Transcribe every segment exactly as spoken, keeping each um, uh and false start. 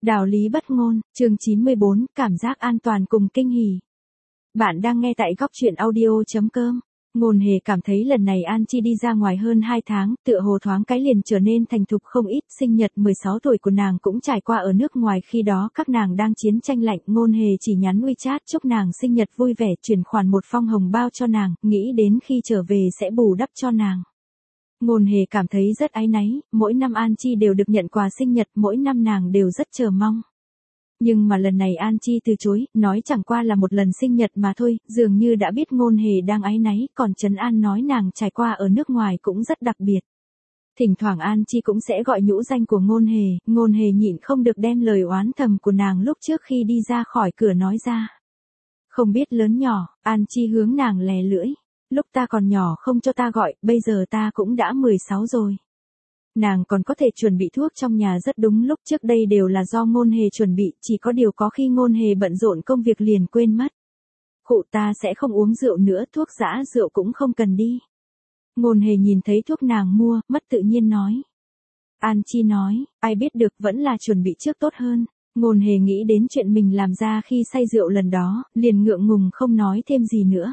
Đạo lý bất ngôn, chương chín mươi bốn, cảm giác an toàn cùng kinh hỉ. Bạn đang nghe tại góc truyện audio chấm com. Ngôn hề cảm thấy lần này An Chi đi ra ngoài hơn hai tháng, tựa hồ thoáng cái liền trở nên thành thục không ít, sinh nhật mười sáu tuổi của nàng cũng trải qua ở nước ngoài, khi đó các nàng đang chiến tranh lạnh, ngôn hề chỉ nhắn WeChat chúc nàng sinh nhật vui vẻ, chuyển khoản một phong hồng bao cho nàng, nghĩ đến khi trở về sẽ bù đắp cho nàng. Ngôn hề cảm thấy rất áy náy, mỗi năm An Chi đều được nhận quà sinh nhật, mỗi năm nàng đều rất chờ mong. Nhưng mà lần này An Chi từ chối, nói chẳng qua là một lần sinh nhật mà thôi, dường như đã biết ngôn hề đang áy náy, còn trấn an nói nàng trải qua ở nước ngoài cũng rất đặc biệt. Thỉnh thoảng An Chi cũng sẽ gọi nhũ danh của ngôn hề, ngôn hề nhịn không được đem lời oán thầm của nàng lúc trước khi đi ra khỏi cửa nói ra. Không biết lớn nhỏ, An Chi hướng nàng lè lưỡi. Lúc ta còn nhỏ không cho ta gọi, bây giờ ta cũng đã mười sáu rồi. Nàng còn có thể chuẩn bị thuốc trong nhà rất đúng, lúc trước đây đều là do ngôn hề chuẩn bị, chỉ có điều có khi ngôn hề bận rộn công việc liền quên mất. Cụ ta sẽ không uống rượu nữa, thuốc giã rượu cũng không cần đi. Ngôn hề nhìn thấy thuốc nàng mua, mất tự nhiên nói. An Chi nói, ai biết được, vẫn là chuẩn bị trước tốt hơn. Ngôn hề nghĩ đến chuyện mình làm ra khi say rượu lần đó, liền ngượng ngùng không nói thêm gì nữa.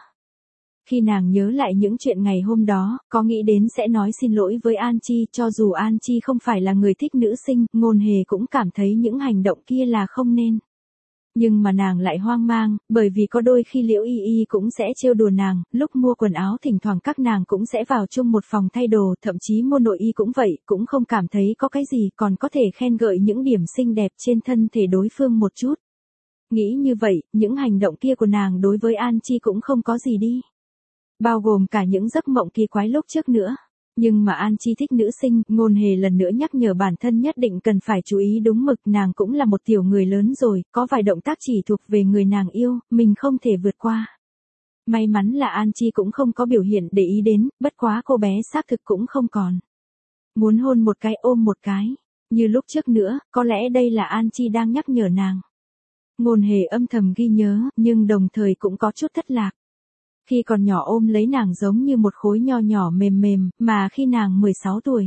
Khi nàng nhớ lại những chuyện ngày hôm đó, có nghĩ đến sẽ nói xin lỗi với An Chi, cho dù An Chi không phải là người thích nữ sinh, ngôn hề cũng cảm thấy những hành động kia là không nên. Nhưng mà nàng lại hoang mang, bởi vì có đôi khi Liễu Y Y cũng sẽ trêu đùa nàng, lúc mua quần áo thỉnh thoảng các nàng cũng sẽ vào chung một phòng thay đồ, thậm chí mua nội y cũng vậy, cũng không cảm thấy có cái gì, còn có thể khen gợi những điểm xinh đẹp trên thân thể đối phương một chút. Nghĩ như vậy, những hành động kia của nàng đối với An Chi cũng không có gì đi. Bao gồm cả những giấc mộng kỳ quái lúc trước nữa. Nhưng mà An Chi thích nữ sinh, ngôn hề lần nữa nhắc nhở bản thân nhất định cần phải chú ý đúng mực, nàng cũng là một tiểu người lớn rồi, có vài động tác chỉ thuộc về người nàng yêu, mình không thể vượt qua. May mắn là An Chi cũng không có biểu hiện để ý đến, bất quá cô bé xác thực cũng không còn. Muốn hôn một cái ôm một cái, như lúc trước nữa, có lẽ đây là An Chi đang nhắc nhở nàng. Ngôn hề âm thầm ghi nhớ, nhưng đồng thời cũng có chút thất lạc. Khi còn nhỏ ôm lấy nàng giống như một khối nho nhỏ mềm mềm, mà khi nàng mười sáu tuổi.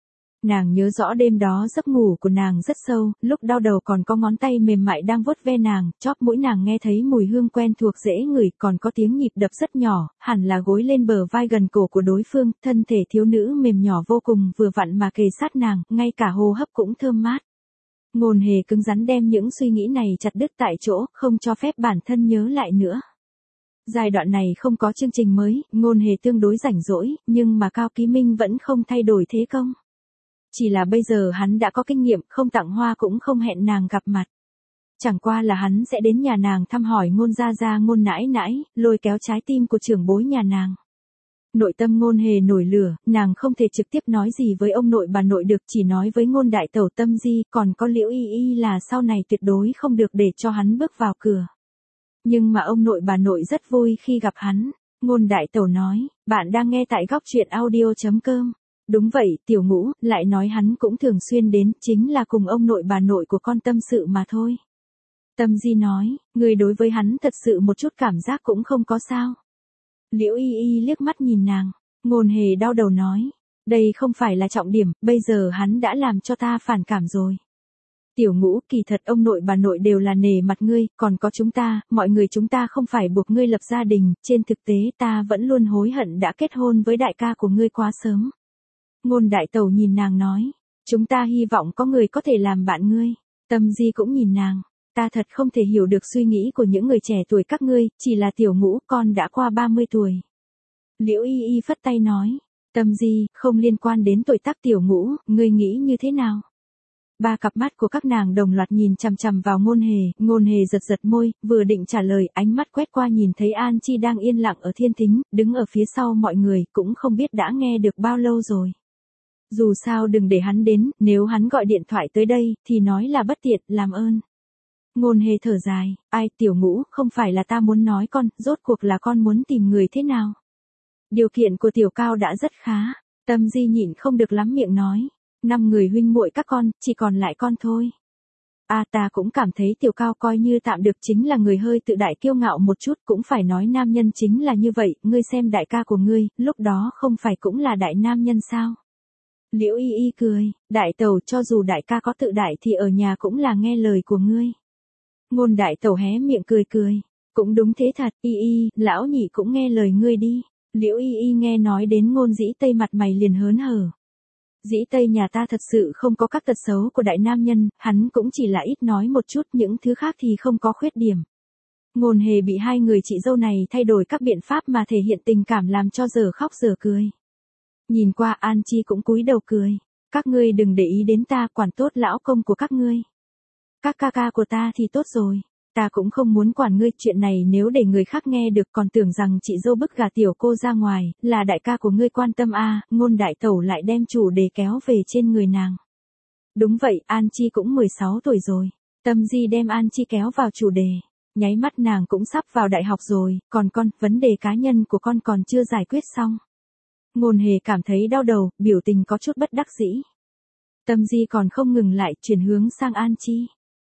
Nàng nhớ rõ đêm đó giấc ngủ của nàng rất sâu, lúc đau đầu còn có ngón tay mềm mại đang vuốt ve nàng, chóp mũi nàng nghe thấy mùi hương quen thuộc dễ ngửi, còn có tiếng nhịp đập rất nhỏ, hẳn là gối lên bờ vai gần cổ của đối phương, thân thể thiếu nữ mềm nhỏ vô cùng vừa vặn mà kề sát nàng, ngay cả hô hấp cũng thơm mát. Ngôn hề cứng rắn đem những suy nghĩ này chặt đứt tại chỗ, không cho phép bản thân nhớ lại nữa. Giai đoạn này không có chương trình mới, ngôn hề tương đối rảnh rỗi, nhưng mà Cao Ký Minh vẫn không thay đổi thế công. Chỉ là bây giờ hắn đã có kinh nghiệm, không tặng hoa cũng không hẹn nàng gặp mặt. Chẳng qua là hắn sẽ đến nhà nàng thăm hỏi ngôn gia gia ngôn nãi nãi, lôi kéo trái tim của trưởng bối nhà nàng. Nội tâm ngôn hề nổi lửa, nàng không thể trực tiếp nói gì với ông nội bà nội được, chỉ nói với ngôn đại tẩu Tâm Di, còn có Liễu Y Y là sau này tuyệt đối không được để cho hắn bước vào cửa. Nhưng mà ông nội bà nội rất vui khi gặp hắn. Ngôn đại tẩu nói, bạn đang nghe tại góc truyện audio chấm com. Đúng vậy, tiểu ngũ, lại nói hắn cũng thường xuyên đến, chính là cùng ông nội bà nội của con tâm sự mà thôi. Tâm Di nói, người đối với hắn thật sự một chút cảm giác cũng không có sao. Liễu Y Y liếc mắt nhìn nàng, ngôn hề đau đầu nói, đây không phải là trọng điểm, bây giờ hắn đã làm cho ta phản cảm rồi. Tiểu ngũ, kỳ thật ông nội bà nội đều là nể mặt ngươi, còn có chúng ta, mọi người chúng ta không phải buộc ngươi lập gia đình, trên thực tế ta vẫn luôn hối hận đã kết hôn với đại ca của ngươi quá sớm. Ngôn đại tẩu nhìn nàng nói, chúng ta hy vọng có người có thể làm bạn ngươi. Tâm Di cũng nhìn nàng, ta thật không thể hiểu được suy nghĩ của những người trẻ tuổi các ngươi, chỉ là tiểu ngũ, con đã qua ba mươi tuổi. Liễu Y Y phất tay nói, Tâm Di, không liên quan đến tuổi tác tiểu ngũ, ngươi nghĩ như thế nào? Ba cặp mắt của các nàng đồng loạt nhìn chằm chằm vào ngôn hề, ngôn hề giật giật môi, vừa định trả lời, ánh mắt quét qua nhìn thấy An Chi đang yên lặng ở thiên thính, đứng ở phía sau mọi người, cũng không biết đã nghe được bao lâu rồi. Dù sao đừng để hắn đến, nếu hắn gọi điện thoại tới đây, thì nói là bất tiện, làm ơn. Ngôn hề thở dài, ai tiểu ngũ, không phải là ta muốn nói con, rốt cuộc là con muốn tìm người thế nào. Điều kiện của tiểu Cao đã rất khá, Tâm Di nhịn không được lắm miệng nói. Năm người huynh muội các con, chỉ còn lại con thôi. A à, ta cũng cảm thấy tiểu Cao coi như tạm được, chính là người hơi tự đại kiêu ngạo một chút, cũng phải nói nam nhân chính là như vậy, ngươi xem đại ca của ngươi, lúc đó không phải cũng là đại nam nhân sao. Liễu Y Y cười, đại tẩu cho dù đại ca có tự đại thì ở nhà cũng là nghe lời của ngươi. Ngôn đại tẩu hé miệng cười cười, cũng đúng thế thật, Y Y, lão nhị cũng nghe lời ngươi đi. Liễu Y Y nghe nói đến Ngôn Dĩ Tây mặt mày liền hớn hở. Dĩ Tây nhà ta thật sự không có các tật xấu của đại nam nhân, hắn cũng chỉ là ít nói một chút, những thứ khác thì không có khuyết điểm. Ngôn Hề bị hai người chị dâu này thay đổi các biện pháp mà thể hiện tình cảm làm cho giờ khóc giờ cười. Nhìn qua An Chi cũng cúi đầu cười, các ngươi đừng để ý đến ta, quản tốt lão công của các ngươi. Các ca ca của ta thì tốt rồi, ta cũng không muốn quản ngươi, chuyện này nếu để người khác nghe được còn tưởng rằng chị dâu bức gà tiểu cô ra ngoài, là đại ca của ngươi quan tâm a. À, Ngôn đại tẩu lại đem chủ đề kéo về trên người nàng. Đúng vậy, An Chi cũng mười sáu tuổi rồi. Tâm Di đem An Chi kéo vào chủ đề. Nháy mắt nàng cũng sắp vào đại học rồi, còn con, vấn đề cá nhân của con còn chưa giải quyết xong. Ngôn Hề cảm thấy đau đầu, biểu tình có chút bất đắc dĩ. Tâm Di còn không ngừng lại, chuyển hướng sang An Chi.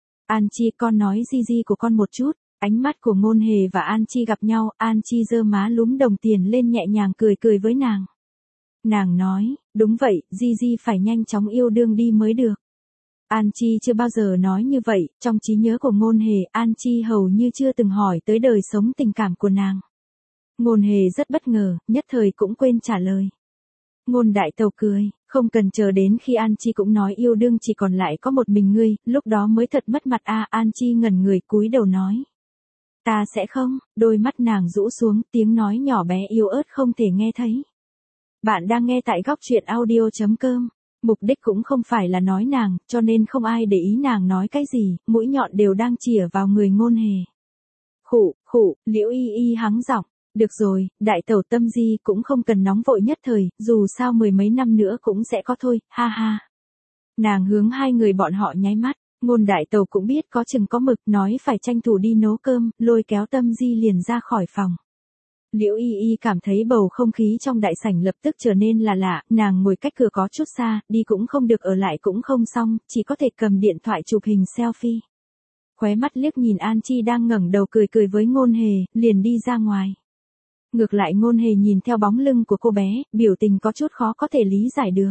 An Chi, con nói Di Di của con một chút. Ánh mắt của Ngôn Hề và An Chi gặp nhau, An Chi giơ má lúm đồng tiền lên nhẹ nhàng cười cười với nàng. Nàng nói, đúng vậy, Di Di phải nhanh chóng yêu đương đi mới được. An Chi chưa bao giờ nói như vậy, trong trí nhớ của Ngôn Hề, An Chi hầu như chưa từng hỏi tới đời sống tình cảm của nàng. Ngôn Hề rất bất ngờ, nhất thời cũng quên trả lời. Ngôn đại tẩu cười, không cần chờ đến khi An Chi cũng nói yêu đương chỉ còn lại có một mình ngươi, lúc đó mới thật mất mặt a. À, An Chi ngẩn người cúi đầu nói. Ta sẽ không, đôi mắt nàng rũ xuống, tiếng nói nhỏ bé yếu ớt không thể nghe thấy. Bạn đang nghe tại góc truyện audio chấm com. Mục đích cũng không phải là nói nàng, cho nên không ai để ý nàng nói cái gì, mũi nhọn đều đang chĩa vào người Ngôn Hề. Khụ, khụ, Liễu Y Y hắng giọng. Được rồi, đại tẩu Tâm Di cũng không cần nóng vội nhất thời, dù sao mười mấy năm nữa cũng sẽ có thôi, ha ha. Nàng hướng hai người bọn họ nháy mắt, Ngôn đại tẩu cũng biết có chừng có mực, nói phải tranh thủ đi nấu cơm, lôi kéo Tâm Di liền ra khỏi phòng. Liễu Y Y cảm thấy bầu không khí trong đại sảnh lập tức trở nên là lạ, nàng ngồi cách cửa có chút xa, đi cũng không được ở lại cũng không xong, chỉ có thể cầm điện thoại chụp hình selfie. Khóe mắt liếc nhìn An Chi đang ngẩng đầu cười cười với Ngôn Hề, liền đi ra ngoài. Ngược lại Ngôn Hề nhìn theo bóng lưng của cô bé, biểu tình có chút khó có thể lý giải được.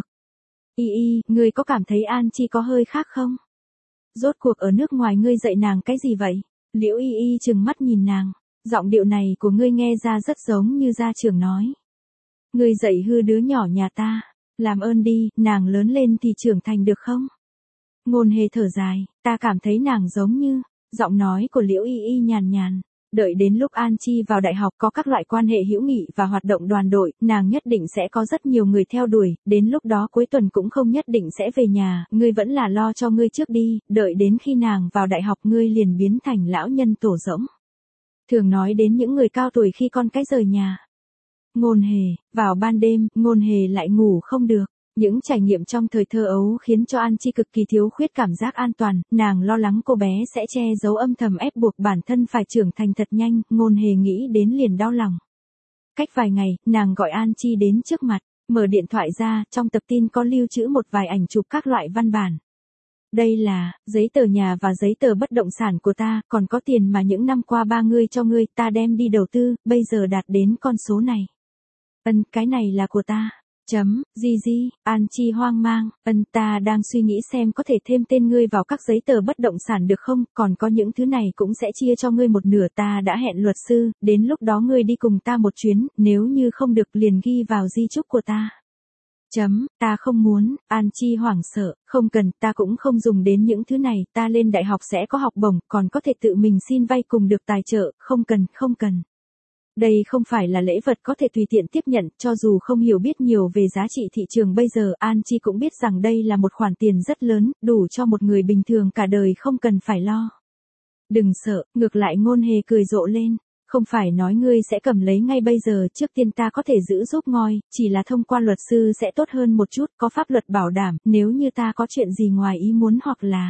Y Y, ngươi có cảm thấy An Chi có hơi khác không? Rốt cuộc ở nước ngoài ngươi dạy nàng cái gì vậy? Liễu Y Y trừng mắt nhìn nàng, giọng điệu này của ngươi nghe ra rất giống như gia trưởng nói. Ngươi dạy hư đứa nhỏ nhà ta, làm ơn đi, nàng lớn lên thì trưởng thành được không? Ngôn Hề thở dài, ta cảm thấy nàng giống như, giọng nói của Liễu Y Y nhàn nhàn. Đợi đến lúc An Chi vào đại học có các loại quan hệ hữu nghị và hoạt động đoàn đội, nàng nhất định sẽ có rất nhiều người theo đuổi, đến lúc đó cuối tuần cũng không nhất định sẽ về nhà, ngươi vẫn là lo cho ngươi trước đi, đợi đến khi nàng vào đại học ngươi liền biến thành lão nhân tổ rỗng. Thường nói đến những người cao tuổi khi con cái rời nhà. Ngôn Hề, vào ban đêm, Ngôn Hề lại ngủ không được. Những trải nghiệm trong thời thơ ấu khiến cho An Chi cực kỳ thiếu khuyết cảm giác an toàn, nàng lo lắng cô bé sẽ che giấu âm thầm ép buộc bản thân phải trưởng thành thật nhanh, Ngôn Hề nghĩ đến liền đau lòng. Cách vài ngày, nàng gọi An Chi đến trước mặt, mở điện thoại ra, trong tập tin có lưu trữ một vài ảnh chụp các loại văn bản. Đây là, giấy tờ nhà và giấy tờ bất động sản của ta, còn có tiền mà những năm qua ba ngươi cho ngươi, ta đem đi đầu tư, bây giờ đạt đến con số này. Ân, cái này là của ta. Chấm, Di Di, An Chi hoang mang, ân ta đang suy nghĩ xem có thể thêm tên ngươi vào các giấy tờ bất động sản được không, còn có những thứ này cũng sẽ chia cho ngươi một nửa, ta đã hẹn luật sư, đến lúc đó ngươi đi cùng ta một chuyến, nếu như không được liền ghi vào di chúc của ta. Chấm, ta không muốn, An Chi hoảng sợ, không cần, ta cũng không dùng đến những thứ này, ta lên đại học sẽ có học bổng, còn có thể tự mình xin vay cùng được tài trợ, không cần, không cần. Đây không phải là lễ vật có thể tùy tiện tiếp nhận, cho dù không hiểu biết nhiều về giá trị thị trường bây giờ, An Chi cũng biết rằng đây là một khoản tiền rất lớn, đủ cho một người bình thường cả đời không cần phải lo. Đừng sợ, ngược lại Ngôn Hề cười rộ lên, không phải nói ngươi sẽ cầm lấy ngay bây giờ, trước tiên ta có thể giữ giúp ngoi, chỉ là thông qua luật sư sẽ tốt hơn một chút, có pháp luật bảo đảm, nếu như ta có chuyện gì ngoài ý muốn hoặc là...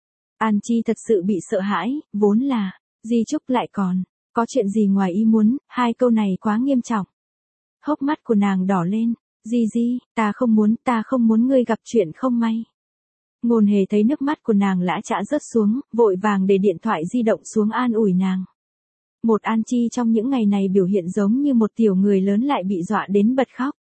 An Chi thật sự bị sợ hãi, vốn là, di chúc lại còn... Có chuyện gì ngoài ý muốn, hai câu này quá nghiêm trọng. Hốc mắt của nàng đỏ lên, Di Di, ta không muốn, ta không muốn ngươi gặp chuyện không may. Ngôn Hề thấy nước mắt của nàng lã chã rớt xuống, vội vàng để điện thoại di động xuống an ủi nàng. Một An Chi trong những ngày này biểu hiện giống như một tiểu người lớn lại bị dọa đến bật khóc.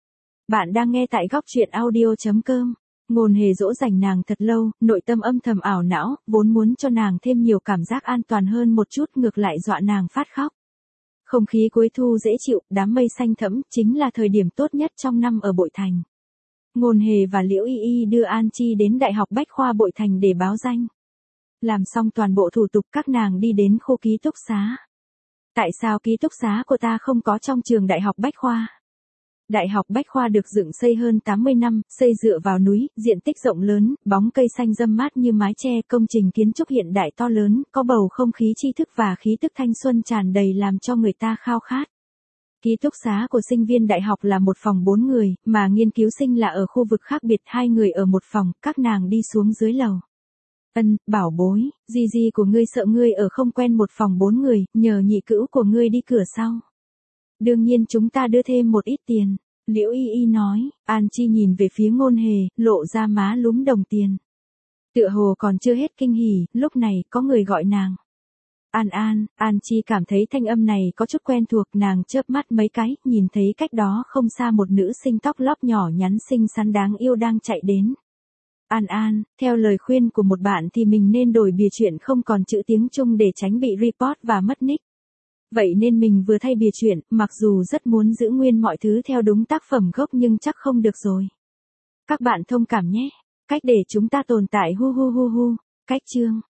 Bạn đang nghe tại góc truyện audio chấm com. Ngôn hề dỗ dành nàng thật lâu, nội tâm âm thầm ảo não, vốn muốn cho nàng thêm nhiều cảm giác an toàn hơn một chút, ngược lại dọa nàng phát khóc. Không khí cuối thu dễ chịu, đám mây xanh thẫm, chính là thời điểm tốt nhất trong năm ở Bội Thành. Ngôn hề và Liễu Y Y đưa An Chi đến Đại học Bách khoa Bội Thành để báo danh. Làm xong toàn bộ thủ tục, các nàng đi đến khu ký túc xá. Tại sao ký túc xá của ta không có trong trường Đại học Bách khoa? Đại học Bách khoa được dựng xây hơn tám mươi năm, xây dựa vào núi, diện tích rộng lớn, bóng cây xanh râm mát như mái che, công trình kiến trúc hiện đại to lớn, có bầu không khí tri thức và khí tức thanh xuân tràn đầy làm cho người ta khao khát. Ký túc xá của sinh viên đại học là một phòng bốn người, mà nghiên cứu sinh là ở khu vực khác biệt, hai người ở một phòng, các nàng đi xuống dưới lầu. Ân, bảo bối, gì gì của ngươi sợ ngươi ở không quen một phòng bốn người, nhờ nhị cữu của ngươi đi cửa sau. Đương nhiên chúng ta đưa thêm một ít tiền. Liễu Y Y nói. An Chi nhìn về phía Ngôn hề, lộ ra má lúm đồng tiền. Tựa hồ còn chưa hết kinh hỉ, lúc này có người gọi nàng. An An, An Chi cảm thấy thanh âm này có chút quen thuộc, nàng chớp mắt mấy cái, nhìn thấy cách đó không xa một nữ sinh tóc lóp nhỏ nhắn xinh xắn đáng yêu đang chạy đến. An An, theo lời khuyên của một bạn thì mình nên đổi bìa chuyện không còn chữ tiếng Trung để tránh bị report và mất nick. Vậy nên mình vừa thay bìa chuyện, mặc dù rất muốn giữ nguyên mọi thứ theo đúng tác phẩm gốc nhưng chắc không được rồi. Các bạn thông cảm nhé. Cách để chúng ta tồn tại hu hu hu hu. Cách chương.